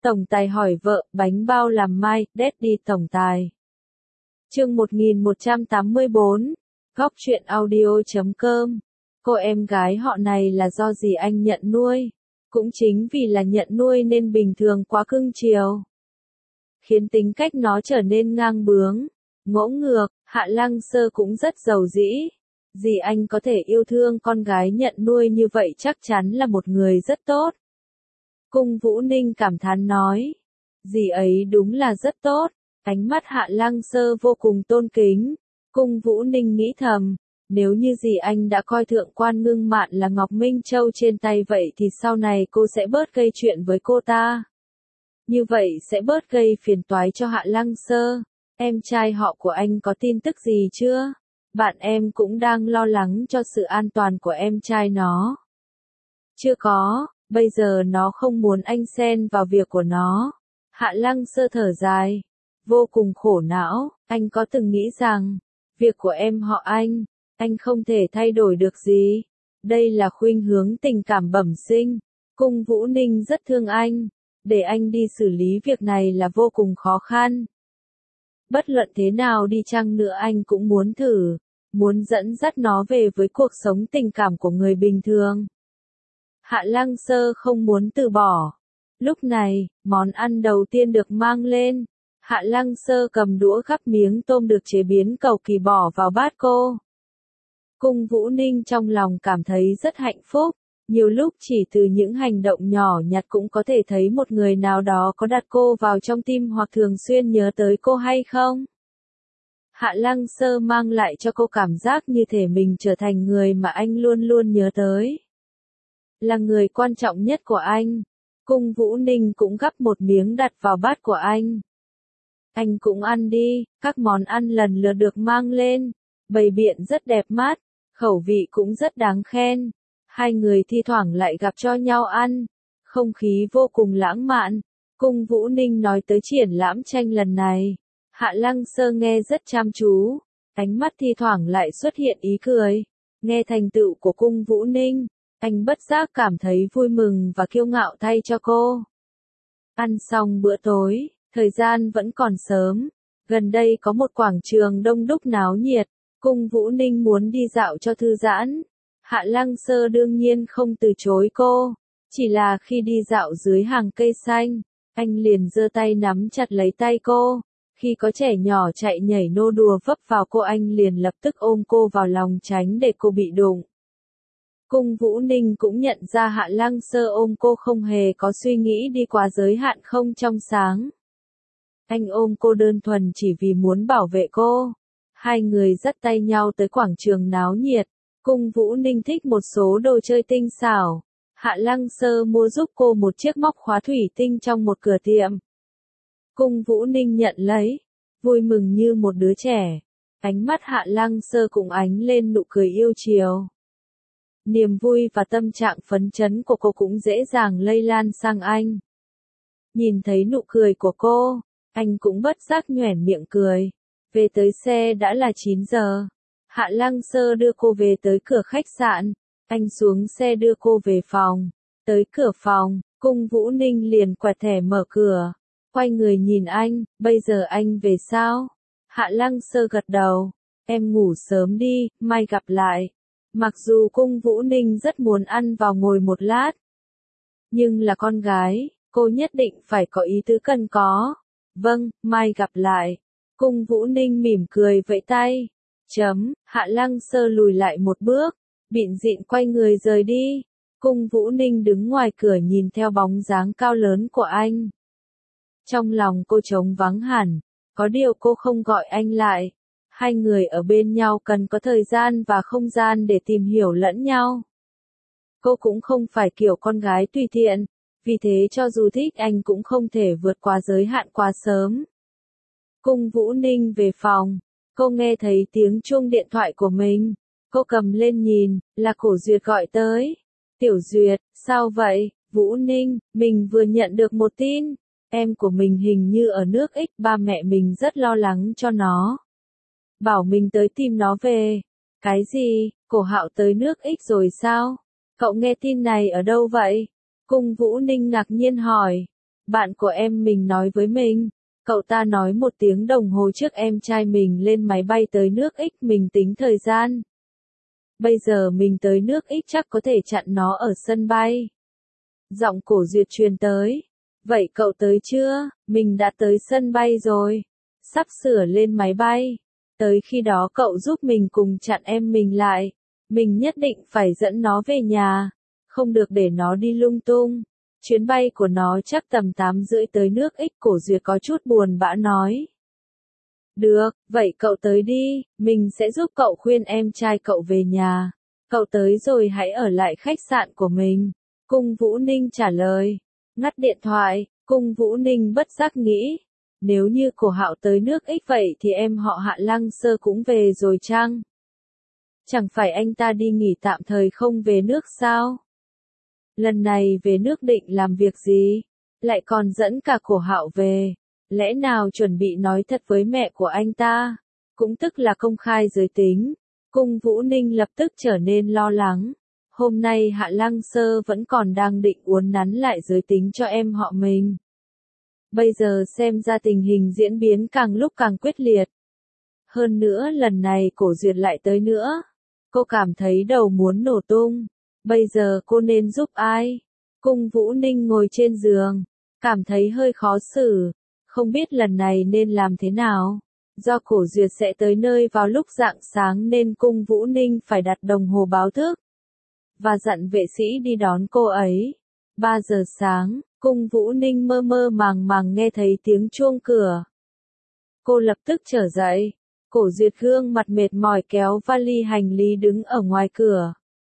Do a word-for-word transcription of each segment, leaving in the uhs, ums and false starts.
Tổng tài hỏi vợ, bánh bao làm mai, Daddy tổng tài. Chương một nghìn một trăm tám mươi bốn, Góc truyện audio chấm com. Cô em gái họ này là do dì anh nhận nuôi. Cũng chính vì là nhận nuôi nên bình thường quá cưng chiều, khiến tính cách nó trở nên ngang bướng, ngỗ ngược. Hạ Lăng Sơ cũng rất giàu dĩ. Dì anh có thể yêu thương con gái nhận nuôi như vậy chắc chắn là một người rất tốt. Cung Vũ Ninh cảm thán nói. Dì ấy đúng là rất tốt. Ánh mắt Hạ Lăng Sơ vô cùng tôn kính. Cung Vũ Ninh nghĩ thầm, nếu như dì anh đã coi thượng Quan Ngưng Mạn là Ngọc Minh Châu trên tay vậy thì sau này cô sẽ bớt gây chuyện với cô ta. Như vậy sẽ bớt gây phiền toái cho Hạ Lăng Sơ. Em trai họ của anh có tin tức gì chưa? Bạn em cũng đang lo lắng cho sự an toàn của em trai nó. Chưa có, bây giờ nó không muốn anh xen vào việc của nó. Hạ Lăng Sơ thở dài, vô cùng khổ não. Anh có từng nghĩ rằng, việc của em họ anh, anh không thể thay đổi được gì. Đây là khuynh hướng tình cảm bẩm sinh. Cung Vũ Ninh rất thương anh. Để anh đi xử lý việc này là vô cùng khó khăn. Bất luận thế nào đi chăng nữa anh cũng muốn thử, muốn dẫn dắt nó về với cuộc sống tình cảm của người bình thường. Hạ Lăng Sơ không muốn từ bỏ. Lúc này, món ăn đầu tiên được mang lên. Hạ Lăng Sơ cầm đũa gắp miếng tôm được chế biến cầu kỳ bỏ vào bát cô. Cung Vũ Ninh trong lòng cảm thấy rất hạnh phúc. Nhiều lúc chỉ từ những hành động nhỏ nhặt cũng có thể thấy một người nào đó có đặt cô vào trong tim hoặc thường xuyên nhớ tới cô hay không. Hạ Lăng Sơ mang lại cho cô cảm giác như thể mình trở thành người mà anh luôn luôn nhớ tới. Là người quan trọng nhất của anh. Cung Vũ Ninh cũng gắp một miếng đặt vào bát của anh. Anh cũng ăn đi. Các món ăn lần lượt được mang lên. Bày biện rất đẹp mắt. Khẩu vị cũng rất đáng khen. Hai người thi thoảng lại gặp cho nhau ăn. Không khí vô cùng lãng mạn. Cung Vũ Ninh nói tới triển lãm tranh lần này. Hạ Lăng Sơ nghe rất chăm chú. Ánh mắt thi thoảng lại xuất hiện ý cười. Nghe thành tựu của Cung Vũ Ninh, anh bất giác cảm thấy vui mừng và kiêu ngạo thay cho cô. Ăn xong bữa tối, thời gian vẫn còn sớm. Gần đây có một quảng trường đông đúc náo nhiệt. Cung Vũ Ninh muốn đi dạo cho thư giãn. Hạ Lăng Sơ đương nhiên không từ chối cô. Chỉ là khi đi dạo dưới hàng cây xanh, anh liền giơ tay nắm chặt lấy tay cô. Khi có trẻ nhỏ chạy nhảy nô đùa vấp vào cô anh liền lập tức ôm cô vào lòng tránh để cô bị đụng. Cung Vũ Ninh cũng nhận ra Hạ Lăng Sơ ôm cô không hề có suy nghĩ đi quá giới hạn không trong sáng. Anh ôm cô đơn thuần chỉ vì muốn bảo vệ cô. Hai người dắt tay nhau tới quảng trường náo nhiệt. Cung Vũ Ninh thích một số đồ chơi tinh xảo. Hạ Lăng Sơ mua giúp cô một chiếc móc khóa thủy tinh trong một cửa tiệm. Cung Vũ Ninh nhận lấy, vui mừng như một đứa trẻ. Ánh mắt Hạ Lăng Sơ cũng ánh lên nụ cười yêu chiều. Niềm vui và tâm trạng phấn chấn của cô cũng dễ dàng lây lan sang anh. Nhìn thấy nụ cười của cô, anh cũng bất giác nhoẻn miệng cười. Về tới xe đã là chín giờ. Hạ Lăng Sơ đưa cô về tới cửa khách sạn. Anh xuống xe đưa cô về phòng. Tới cửa phòng, Cung Vũ Ninh liền quẹt thẻ mở cửa. Quay người nhìn anh, bây giờ anh về sao? Hạ Lăng Sơ gật đầu. Em ngủ sớm đi, mai gặp lại. Mặc dù Cung Vũ Ninh rất muốn ăn vào ngồi một lát. Nhưng là con gái, cô nhất định phải có ý tứ cần có. Vâng, mai gặp lại. Cung Vũ Ninh mỉm cười vẫy tay. Chấm, Hạ Lăng Sơ lùi lại một bước, bịn dịn quay người rời đi. Cung Vũ Ninh đứng ngoài cửa nhìn theo bóng dáng cao lớn của anh. Trong lòng cô trống vắng hẳn, có điều cô không gọi anh lại. Hai người ở bên nhau cần có thời gian và không gian để tìm hiểu lẫn nhau. Cô cũng không phải kiểu con gái tùy tiện, vì thế cho dù thích anh cũng không thể vượt qua giới hạn quá sớm. Cung Vũ Ninh về phòng. Cô nghe thấy tiếng chuông điện thoại của mình. Cô cầm lên nhìn, là Cổ Duyệt gọi tới. Tiểu Duyệt, sao vậy? Vũ Ninh, mình vừa nhận được một tin. Em của mình hình như ở nước X, ba mẹ mình rất lo lắng cho nó. Bảo mình tới tìm nó về. Cái gì? Cổ Hạo tới nước X rồi sao? Cậu nghe tin này ở đâu vậy? Cung Vũ Ninh ngạc nhiên hỏi. Bạn của em mình nói với mình, cậu ta nói một tiếng đồng hồ trước em trai mình lên máy bay tới nước X, mình tính thời gian. Bây giờ mình tới nước X chắc có thể chặn nó ở sân bay. Giọng Cổ Duyệt truyền tới. Vậy cậu tới chưa? Mình đã tới sân bay rồi. Sắp sửa lên máy bay. Tới khi đó cậu giúp mình cùng chặn em mình lại. Mình nhất định phải dẫn nó về nhà. Không được để nó đi lung tung. Chuyến bay của nó chắc tầm tám rưỡi tới nước X. Cổ Duyệt có chút buồn bã nói. Được, vậy cậu tới đi, mình sẽ giúp cậu khuyên em trai cậu về nhà. Cậu tới rồi hãy ở lại khách sạn của mình. Cung Vũ Ninh trả lời. Ngắt điện thoại, Cung Vũ Ninh bất giác nghĩ. Nếu như Cổ Hạo tới nước X vậy thì em họ Hạ Lăng Sơ cũng về rồi chăng? Chẳng phải anh ta đi nghỉ tạm thời không về nước sao? Lần này về nước định làm việc gì? Lại còn dẫn cả Cổ Hạo về. Lẽ nào chuẩn bị nói thật với mẹ của anh ta? Cũng tức là công khai giới tính. Cung Vũ Ninh lập tức trở nên lo lắng. Hôm nay Hạ Lăng Sơ vẫn còn đang định uốn nắn lại giới tính cho em họ mình. Bây giờ xem ra tình hình diễn biến càng lúc càng quyết liệt. Hơn nữa lần này Cổ Duyệt lại tới nữa. Cô cảm thấy đầu muốn nổ tung. Bây giờ cô nên giúp ai? Cung Vũ Ninh ngồi trên giường. Cảm thấy hơi khó xử. Không biết lần này nên làm thế nào. Do Cổ Duyệt sẽ tới nơi vào lúc rạng sáng nên Cung Vũ Ninh phải đặt đồng hồ báo thức. Và dặn vệ sĩ đi đón cô ấy. ba giờ sáng, Cung Vũ Ninh mơ mơ màng màng nghe thấy tiếng chuông cửa. Cô lập tức trở dậy. Cổ Duyệt gương mặt mệt mỏi kéo vali hành lý đứng ở ngoài cửa.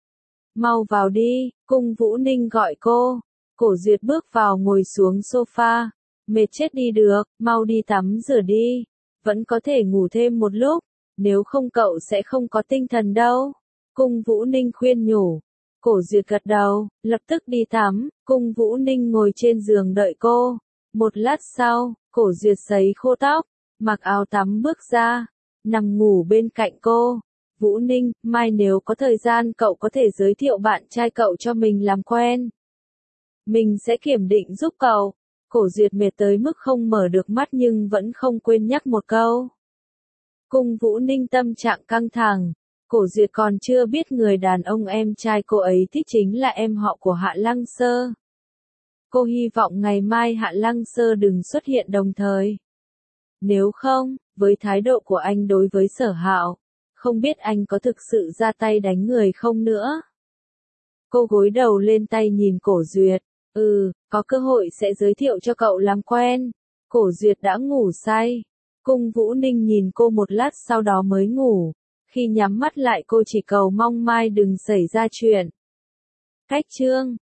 Mau vào đi, Cung Vũ Ninh gọi cô. Cổ Duyệt bước vào ngồi xuống sofa. Mệt chết đi được, mau đi tắm rửa đi. Vẫn có thể ngủ thêm một lúc. Nếu không cậu sẽ không có tinh thần đâu. Cung Vũ Ninh khuyên nhủ. Cổ Duyệt gật đầu, lập tức đi tắm. Cung Vũ Ninh ngồi trên giường đợi cô. Một lát sau, Cổ Duyệt sấy khô tóc, mặc áo tắm bước ra, nằm ngủ bên cạnh cô. Vũ Ninh, mai nếu có thời gian cậu có thể giới thiệu bạn trai cậu cho mình làm quen. Mình sẽ kiểm định giúp cậu. Cổ Duyệt mệt tới mức không mở được mắt nhưng vẫn không quên nhắc một câu. Cung Vũ Ninh tâm trạng căng thẳng. Cổ Duyệt còn chưa biết người đàn ông em trai cô ấy thích chính là em họ của Hạ Lăng Sơ. Cô hy vọng ngày mai Hạ Lăng Sơ đừng xuất hiện đồng thời. Nếu không, với thái độ của anh đối với Sở Hạo, không biết anh có thực sự ra tay đánh người không nữa. Cô gối đầu lên tay nhìn Cổ Duyệt. Ừ, có cơ hội sẽ giới thiệu cho cậu làm quen. Cổ Duyệt đã ngủ say. Cung Vũ Ninh nhìn cô một lát sau đó mới ngủ. Khi nhắm mắt lại cô chỉ cầu mong mai đừng xảy ra chuyện. Cách chương